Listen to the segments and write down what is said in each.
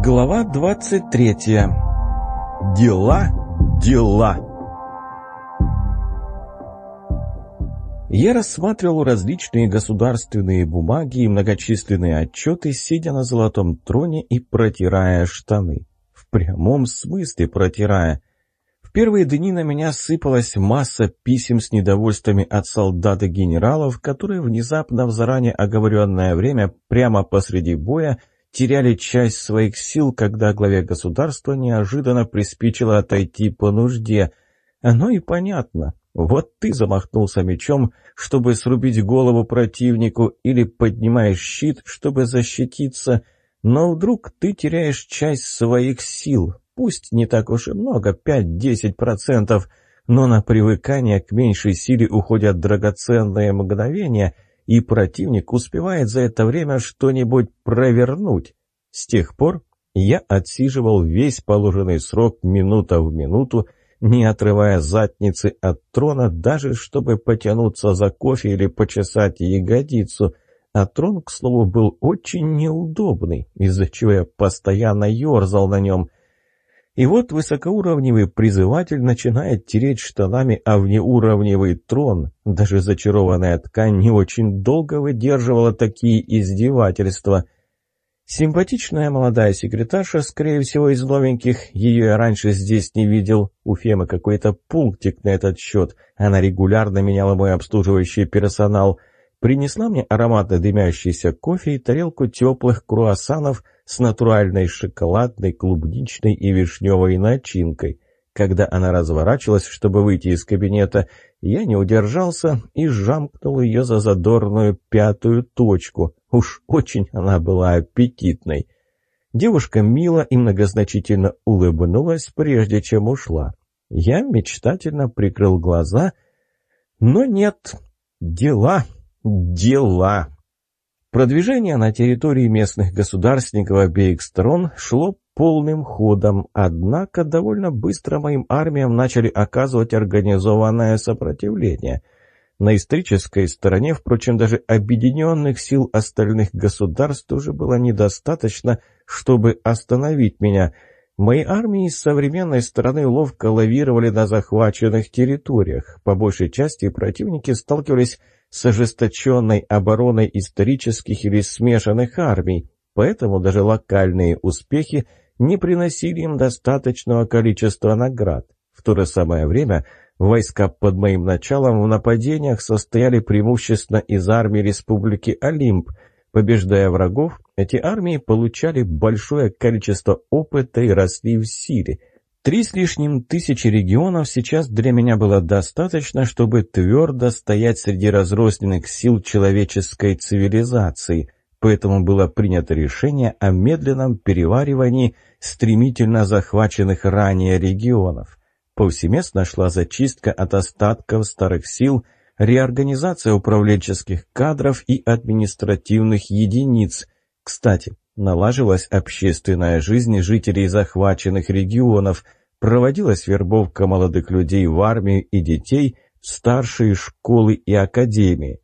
Глава 23. Дела, дела. Я рассматривал различные государственные бумаги и многочисленные отчеты, сидя на золотом троне и протирая штаны. В прямом смысле протирая. В первые дни на меня сыпалась масса писем с недовольствами от солдат и генералов, которые внезапно в заранее оговоренное время прямо посреди боя теряли часть своих сил, когда главе государства неожиданно приспичило отойти по нужде. Оно и понятно. Вот ты замахнулся мечом, чтобы срубить голову противнику, или поднимаешь щит, чтобы защититься, но вдруг ты теряешь часть своих сил, пусть не так уж и много, 5-10%, но на привыкание к меньшей силе уходят драгоценные мгновения, и противник успевает за это время что-нибудь провернуть. С тех пор я отсиживал весь положенный срок минута в минуту, не отрывая задницы от трона, даже чтобы потянуться за кофе или почесать ягодицу. А трон, к слову, был очень неудобный, из-за чего я постоянно ерзал на нем. И вот высокоуровневый призыватель начинает тереть штанами о внеуровневый трон. Даже зачарованная ткань не очень долго выдерживала такие издевательства. Симпатичная молодая секретарша, скорее всего, из новеньких, ее я раньше здесь не видел. У Фемы какой-то пунктик на этот счет. Она регулярно меняла мой обслуживающий персонал. Принесла мне ароматно дымящийся кофе и тарелку теплых круассанов с натуральной шоколадной, клубничной и вишневой начинкой. Когда она разворачивалась, чтобы выйти из кабинета, я не удержался и жамкнул ее за задорную пятую точку. Уж очень она была аппетитной. Девушка мило и многозначительно улыбнулась, прежде чем ушла. Я мечтательно прикрыл глаза, но нет, дела. Продвижение на территории местных государственников обеих сторон шло полным ходом, однако довольно быстро моим армиям начали оказывать организованное сопротивление. На исторической стороне, впрочем, даже объединенных сил остальных государств уже было недостаточно, чтобы остановить меня. Мои армии с современной стороны ловко лавировали на захваченных территориях. По большей части противники сталкивались с ожесточенной обороной исторических или смешанных армий, поэтому даже локальные успехи не приносили им достаточного количества наград. В то же самое время войска под моим началом в нападениях состояли преимущественно из армии Республики Олимп. Побеждая врагов, эти армии получали большое количество опыта и росли в силе. 3 с лишним тысячи регионов сейчас для меня было достаточно, чтобы твердо стоять среди разрозненных сил человеческой цивилизации, поэтому было принято решение о медленном переваривании стремительно захваченных ранее регионов. Повсеместно шла зачистка от остатков старых сил, реорганизация управленческих кадров и административных единиц. Кстати, налажилась общественная жизнь жителей захваченных регионов, проводилась вербовка молодых людей в армию и детей в старшие школы и академии.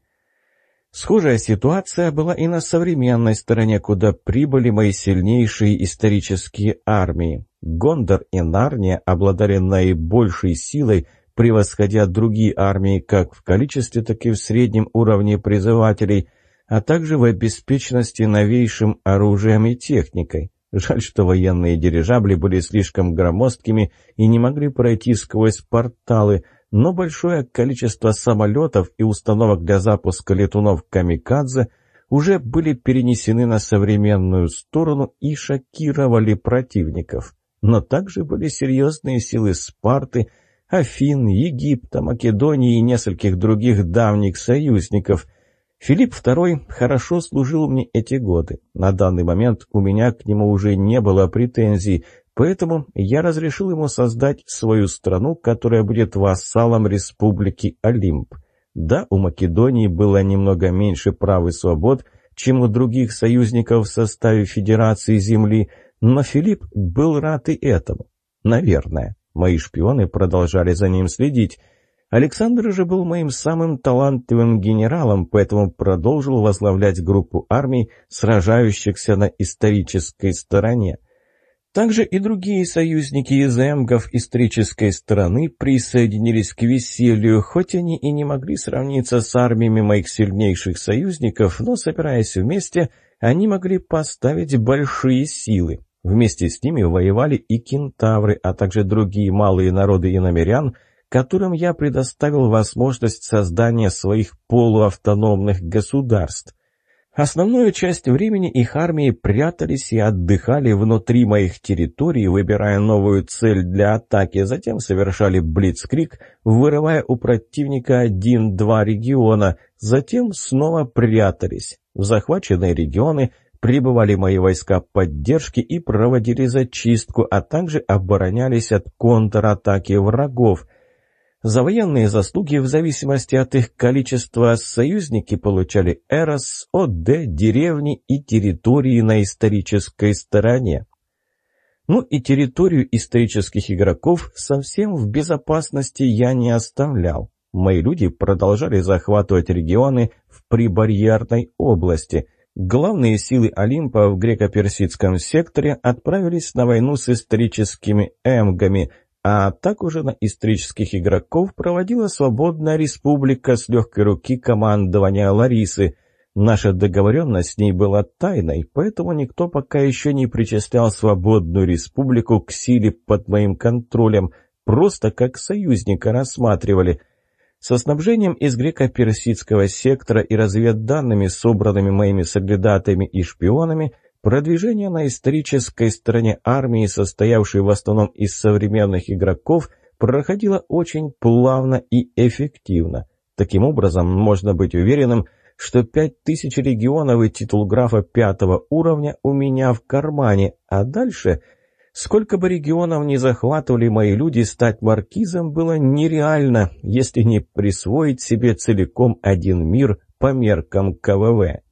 Схожая ситуация была и на современной стороне, куда прибыли мои сильнейшие исторические армии. Гондор и Нарния обладали наибольшей силой, превосходя другие армии как в количестве, так и в среднем уровне призывателей, а также в обеспеченности новейшим оружием и техникой. Жаль, что военные дирижабли были слишком громоздкими и не могли пройти сквозь порталы, но большое количество самолетов и установок для запуска летунов «Камикадзе» уже были перенесены на современную сторону и шокировали противников. Но также были серьезные силы Спарты, Афин, Египта, Македонии и нескольких других давних союзников. Филипп II хорошо служил мне эти годы. На данный момент у меня к нему уже не было претензий, поэтому я разрешил ему создать свою страну, которая будет вассалом Республики Олимп. Да, у Македонии было немного меньше прав и свобод, чем у других союзников в составе Федерации Земли, но Филипп был рад и этому. Наверное. Мои шпионы продолжали за ним следить. Александр же был моим самым талантливым генералом, поэтому продолжил возглавлять группу армий, сражающихся на исторической стороне. Также и другие союзники из эмгов исторической стороны присоединились к веселью, хоть они и не могли сравниться с армиями моих сильнейших союзников, но, собираясь вместе, они могли поставить большие силы. Вместе с ними воевали и кентавры, а также другие малые народы иномерян, которым я предоставил возможность создания своих полуавтономных государств. Основную часть времени их армии прятались и отдыхали внутри моих территорий, выбирая новую цель для атаки, затем совершали блицкриг, вырывая у противника 1-2 региона, затем снова прятались. В захваченные регионы прибывали мои войска поддержки и проводили зачистку, а также оборонялись от контратаки врагов. За военные заслуги, в зависимости от их количества, союзники получали эрос, ОД, деревни и территории на исторической стороне. Ну и территорию исторических игроков совсем в безопасности я не оставлял. Мои люди продолжали захватывать регионы в прибарьерной области. Главные силы Олимпа в греко-персидском секторе отправились на войну с историческими эмгами, а так уже на исторических игроков проводила свободная республика с легкой руки командования Ларисы. Наша договоренность с ней была тайной, поэтому никто пока еще не причислял свободную республику к силе под моим контролем, просто как союзника рассматривали. Со снабжением из греко-персидского сектора и разведданными, собранными моими соглядатаями и шпионами, продвижение на исторической стороне армии, состоявшей в основном из современных игроков, проходило очень плавно и эффективно. Таким образом, можно быть уверенным, что 5000 регионов и титул графа 5 уровня у меня в кармане, а дальше, сколько бы регионов ни захватывали мои люди, стать маркизом было нереально, если не присвоить себе целиком один мир по меркам КВВ.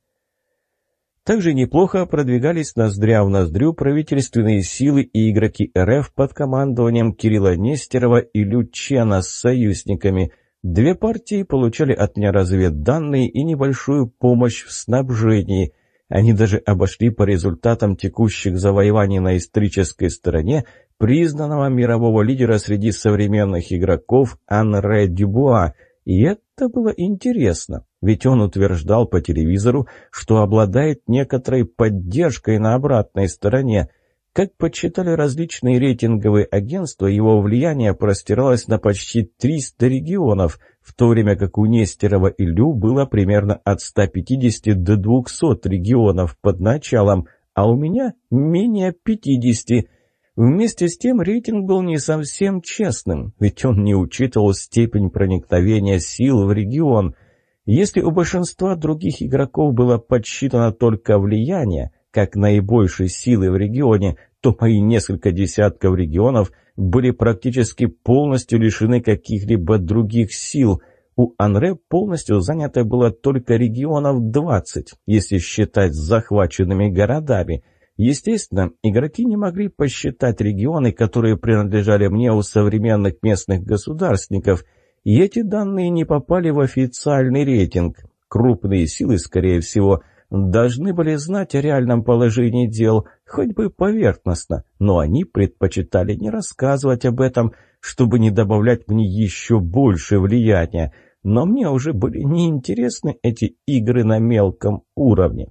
Также неплохо продвигались ноздря в ноздрю правительственные силы и игроки РФ под командованием Кирилла Нестерова и Лючена с союзниками. 2 партии получали от меня разведданные и небольшую помощь в снабжении. Они даже обошли по результатам текущих завоеваний на исторической стороне признанного мирового лидера среди современных игроков Анре Дюбуа. И это было интересно, ведь он утверждал по телевизору, что обладает некоторой поддержкой на обратной стороне. Как подсчитали различные рейтинговые агентства, его влияние простиралось на почти 300 регионов, в то время как у Нестерова и Лю было примерно от 150 до 200 регионов под началом, а у меня менее 50. Вместе с тем рейтинг был не совсем честным, ведь он не учитывал степень проникновения сил в регион. Если у большинства других игроков было подсчитано только влияние, как наибольшей силы в регионе, то мои несколько десятков регионов были практически полностью лишены каких-либо других сил. У Анре полностью занято было только регионов 20, если считать захваченными городами. Естественно, игроки не могли посчитать регионы, которые принадлежали мне у современных местных государственников, и эти данные не попали в официальный рейтинг. Крупные силы, скорее всего, должны были знать о реальном положении дел, хоть бы поверхностно, но они предпочитали не рассказывать об этом, чтобы не добавлять мне еще больше влияния. Но мне уже были неинтересны эти игры на мелком уровне.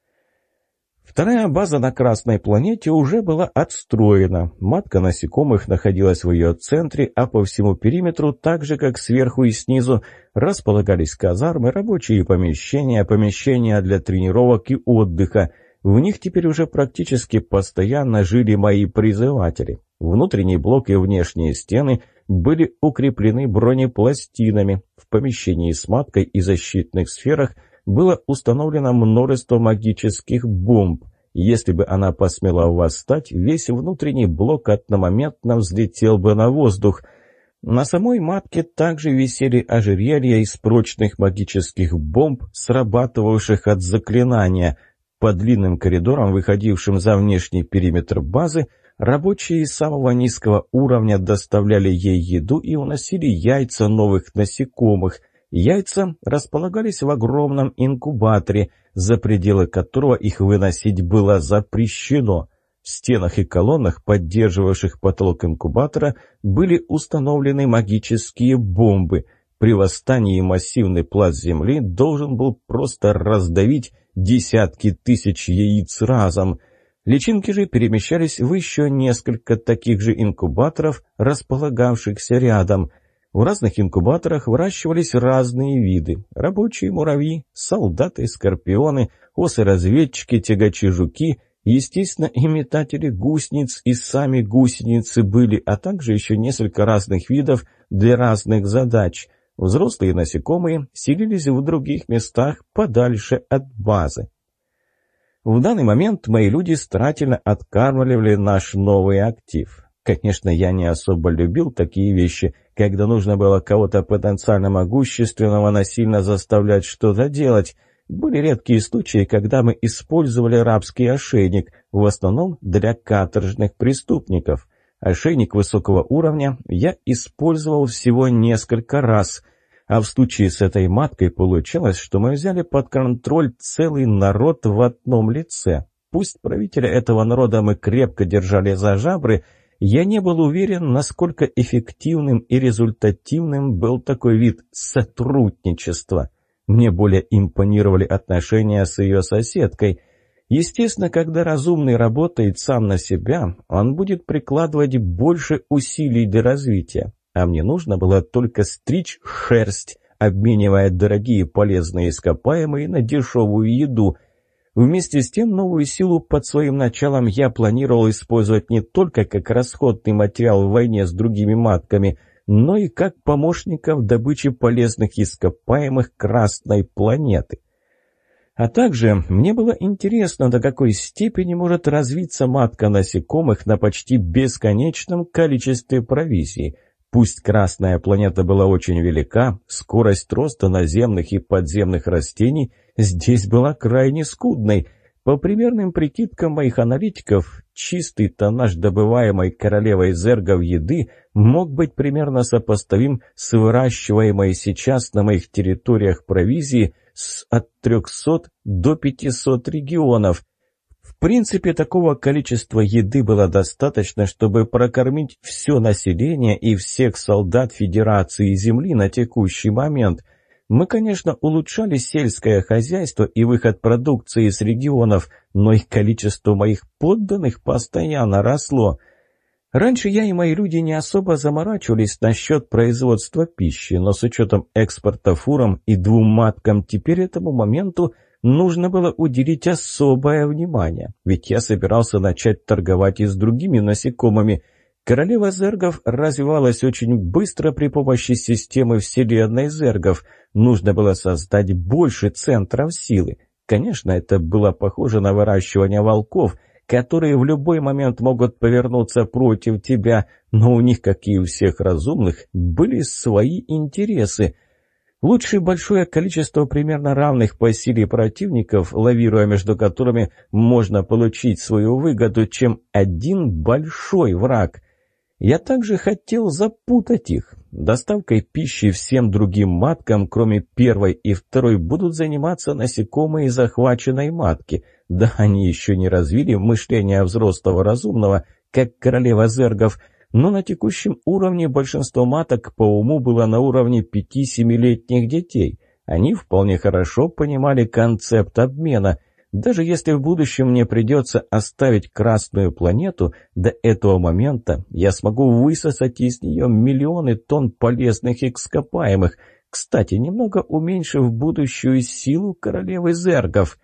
Вторая база на Красной планете уже была отстроена. Матка насекомых находилась в ее центре, а по всему периметру, так же как сверху и снизу, располагались казармы, рабочие помещения, помещения для тренировок и отдыха. В них теперь уже практически постоянно жили мои призыватели. Внутренний блок и внешние стены были укреплены бронепластинами. В помещении с маткой и защитных сферах было установлено множество магических бомб. Если бы она посмела восстать, весь внутренний блок одномоментно взлетел бы на воздух. На самой матке также висели ожерелья из прочных магических бомб, срабатывавших от заклинания. По длинным коридорам, выходившим за внешний периметр базы, рабочие самого низкого уровня доставляли ей еду и уносили яйца новых насекомых. Яйца располагались в огромном инкубаторе, за пределы которого их выносить было запрещено. В стенах и колоннах, поддерживавших потолок инкубатора, были установлены магические бомбы. При восстании массивный пласт земли должен был просто раздавить десятки тысяч яиц разом. Личинки же перемещались в еще несколько таких же инкубаторов, располагавшихся рядом. В разных инкубаторах выращивались разные виды: рабочие муравьи, солдаты, скорпионы, осы-разведчики, тягачи-жуки, естественно, и метатели гусениц, и сами гусеницы были, а также еще несколько разных видов для разных задач. Взрослые насекомые селились в других местах подальше от базы. В данный момент мои люди старательно откармливали наш новый актив. Конечно, я не особо любил такие вещи, когда нужно было кого-то потенциально могущественного насильно заставлять что-то делать. Были редкие случаи, когда мы использовали рабский ошейник, в основном для каторжных преступников. Ошейник высокого уровня я использовал всего несколько раз, а в случае с этой маткой получалось, что мы взяли под контроль целый народ в одном лице. Пусть правителя этого народа мы крепко держали за жабры, я не был уверен, насколько эффективным и результативным был такой вид сотрудничества. Мне более импонировали отношения с ее соседкой. Естественно, когда разумный работает сам на себя, он будет прикладывать больше усилий для развития. А мне нужно было только стричь шерсть, обменивая дорогие полезные ископаемые на дешевую еду. Вместе с тем, новую силу под своим началом я планировал использовать не только как расходный материал в войне с другими матками, но и как помощника в добыче полезных ископаемых Красной планеты. А также мне было интересно, до какой степени может развиться матка насекомых на почти бесконечном количестве провизии. Пусть Красная планета была очень велика, скорость роста наземных и подземных растений здесь была крайне скудной. По примерным прикидкам моих аналитиков, чистый тоннаж добываемой королевой зергов еды мог быть примерно сопоставим с выращиваемой сейчас на моих территориях провизии от 300 до 500 регионов. В принципе, такого количества еды было достаточно, чтобы прокормить все население и всех солдат Федерации Земли на текущий момент. Мы, конечно, улучшали сельское хозяйство и выход продукции из регионов, но и количество моих подданных постоянно росло. Раньше я и мои люди не особо заморачивались насчет производства пищи, но с учетом экспорта фурам и 2 маткам теперь этому моменту нужно было уделить особое внимание, ведь я собирался начать торговать и с другими насекомыми. Королева зергов развивалась очень быстро при помощи системы вселенной зергов. Нужно было создать больше центров силы. Конечно, это было похоже на выращивание волков, которые в любой момент могут повернуться против тебя, но у них, как и у всех разумных, были свои интересы. Лучше большое количество примерно равных по силе противников, лавируя между которыми можно получить свою выгоду, чем один большой враг. Я также хотел запутать их. Доставкой пищи всем другим маткам, кроме первой и второй, будут заниматься насекомые захваченной матки. Да, они еще не развили мышление взрослого разумного, как королева зергов, но на текущем уровне большинство маток по уму было на уровне 5-7-летних детей. Они вполне хорошо понимали концепт обмена. Даже если в будущем мне придется оставить Красную планету, до этого момента я смогу высосать из нее миллионы тонн полезных ископаемых, кстати, немного уменьшив будущую силу королевы зергов.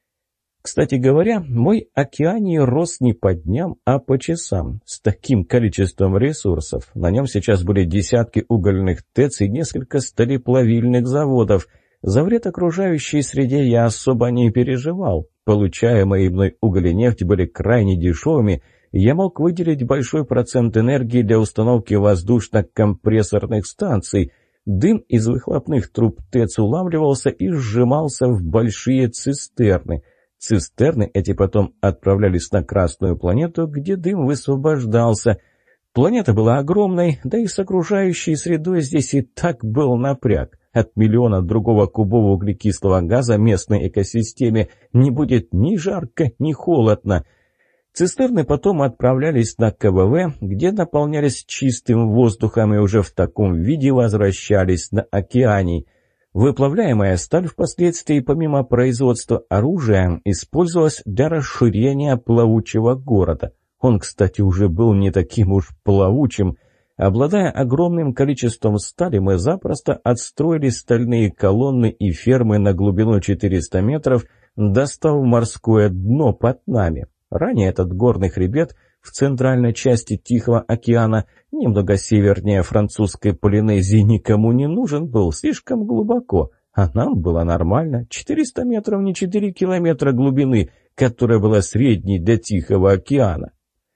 Кстати говоря, мой океаний рос не по дням, а по часам. С таким количеством ресурсов на нем сейчас были десятки угольных ТЭЦ и несколько сталеплавильных заводов. За вред окружающей среде я особо не переживал. Получаемые мной уголь и нефть были крайне дешевыми, и я мог выделить большой процент энергии для установки воздушно-компрессорных станций. Дым из выхлопных труб ТЭЦ улавливался и сжимался в большие цистерны. Цистерны эти потом отправлялись на Красную планету, где дым высвобождался. Планета была огромной, да и с окружающей средой здесь и так был напряг. От миллиона другого кубов углекислого газа местной экосистеме не будет ни жарко, ни холодно. Цистерны потом отправлялись на КВВ, где наполнялись чистым воздухом и уже в таком виде возвращались на Океаний. Выплавляемая сталь впоследствии, помимо производства оружия, использовалась для расширения плавучего города. Он, кстати, уже был не таким уж плавучим. Обладая огромным количеством стали, мы запросто отстроили стальные колонны и фермы на глубину 400 метров, достав морское дно под нами. Ранее этот горный хребет в центральной части Тихого океана, немного севернее французской Полинезии, никому не нужен был, слишком глубоко. А нам было нормально. 400 метров, не 4 километра глубины, которая была средней для Тихого океана.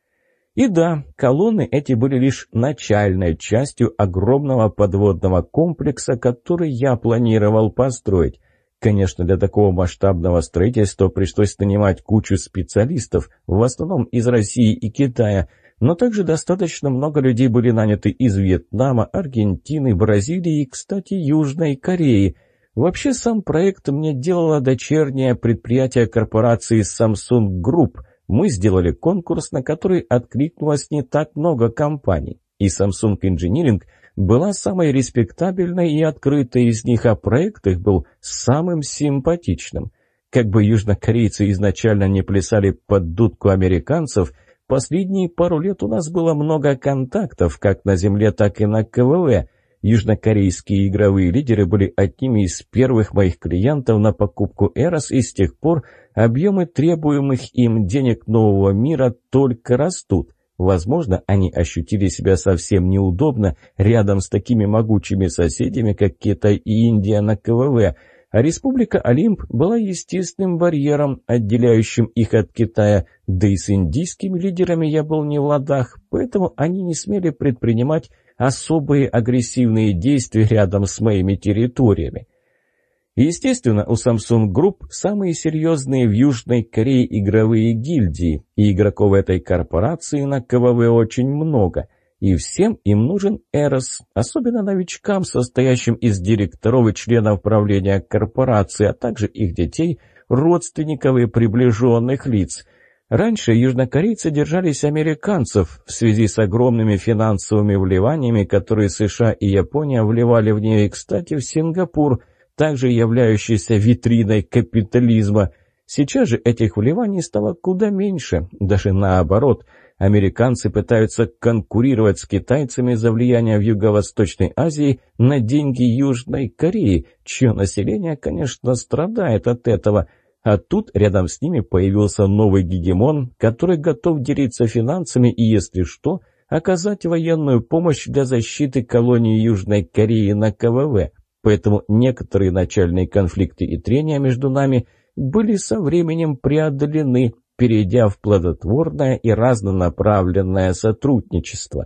И да, колонны эти были лишь начальной частью огромного подводного комплекса, который я планировал построить. Конечно, для такого масштабного строительства пришлось нанимать кучу специалистов, в основном из России и Китая, но также достаточно много людей были наняты из Вьетнама, Аргентины, Бразилии и, кстати, Южной Кореи. Вообще, сам проект мне делало дочернее предприятие корпорации Samsung Group. Мы сделали конкурс, на который откликнулось не так много компаний. И Samsung Engineering была самой респектабельной и открытой из них, а проект их был самым симпатичным. Как бы южнокорейцы изначально не плясали под дудку американцев, последние пару лет у нас было много контактов, как на земле, так и на КВВ. Южнокорейские игровые лидеры были одними из первых моих клиентов на покупку Эрос, и с тех пор объемы требуемых им денег нового мира только растут. Возможно, они ощутили себя совсем неудобно рядом с такими могучими соседями, как Китай и Индия на КВВ, а Республика Олимп была естественным барьером, отделяющим их от Китая, да и с индийскими лидерами я был не в ладах, поэтому они не смели предпринимать особые агрессивные действия рядом с моими территориями. Естественно, у Samsung Group самые серьезные в Южной Корее игровые гильдии, и игроков этой корпорации на КВВ очень много, и всем им нужен Эрос, особенно новичкам, состоящим из директоров и членов правления корпорации, а также их детей, родственников и приближенных лиц. Раньше южнокорейцы держались американцев в связи с огромными финансовыми вливаниями, которые США и Япония вливали в нее, и, кстати, в Сингапур, также являющийся витриной капитализма. Сейчас же этих вливаний стало куда меньше, даже наоборот. Американцы пытаются конкурировать с китайцами за влияние в Юго-Восточной Азии на деньги Южной Кореи, чье население, конечно, страдает от этого. А тут рядом с ними появился новый гегемон, который готов делиться финансами и, если что, оказать военную помощь для защиты колонии Южной Кореи на КВВ. Поэтому некоторые начальные конфликты и трения между нами были со временем преодолены, перейдя в плодотворное и разнонаправленное сотрудничество.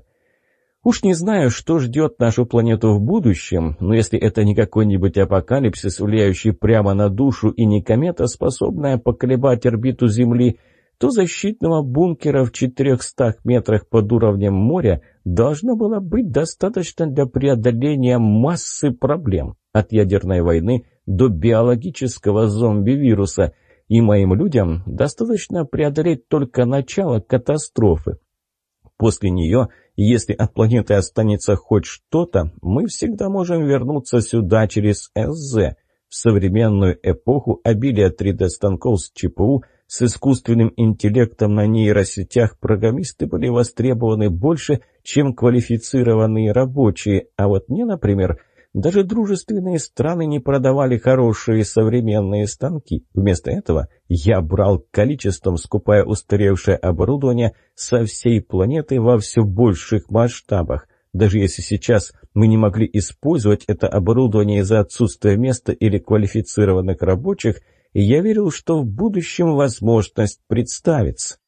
Уж не знаю, что ждет нашу планету в будущем, но если это не какой-нибудь апокалипсис, влияющий прямо на душу, и не комета, способная поколебать орбиту Земли, то защитного бункера в 400 метрах под уровнем моря должно было быть достаточно для преодоления массы проблем, от ядерной войны до биологического зомби-вируса, и моим людям достаточно преодолеть только начало катастрофы. После нее, если от планеты останется хоть что-то, мы всегда можем вернуться сюда через СЗ. В современную эпоху обилия 3D-станков с ЧПУ, с искусственным интеллектом на нейросетях, программисты были востребованы больше, чем квалифицированные рабочие. А вот мне, например, даже дружественные страны не продавали хорошие современные станки. Вместо этого я брал количеством, скупая устаревшее оборудование со всей планеты во все больших масштабах. Даже если сейчас мы не могли использовать это оборудование из-за отсутствия места или квалифицированных рабочих, я верил, что в будущем возможность представится.